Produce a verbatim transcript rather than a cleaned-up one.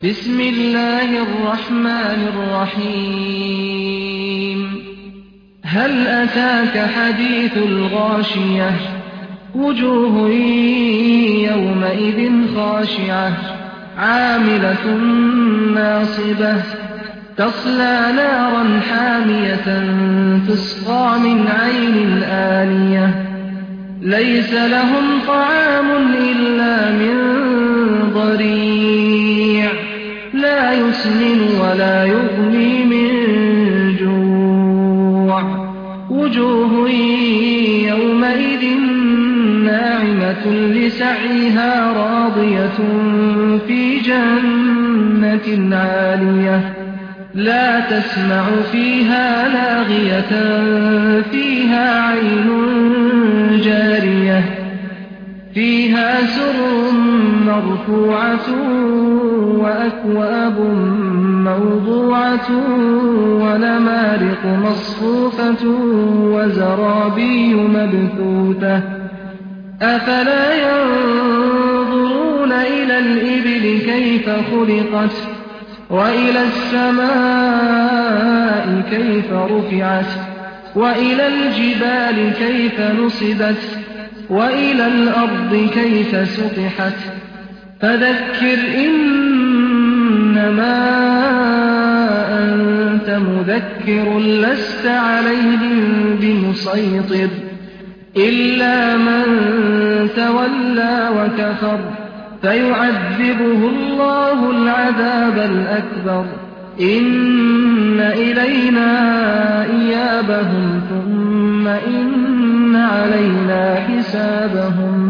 بسم الله الرحمن الرحيم هل أتاك حديث الغاشية وجوه يومئذ خاشعة عاملة ناصبة تصلى نارا حامية تسقى من عين آنية ليس لهم طعام إلا من ضريع لا يسمن ولا يغني من جوع وجوه يومئذ ناعمة لسعيها راضية في جنة عالية لا تسمع فيها لاغية فيها عين جارية فيها سرر مرفوعة وأكواب موضوعة ونمارق مصفوفة وزرابي مبثوثة أفلا ينظرون إلى الإبل كيف خلقت وإلى السماء كيف رفعت وإلى الجبال كيف نصبت وإلى الأرض كيف سطحت فذكر إنما أنت مذكر لست عليهم بمسيطر إلا من تولى وكفر فيعذبه الله العذاب الأكبر إن إلينا إيابهم ثم إن علينا حسابهم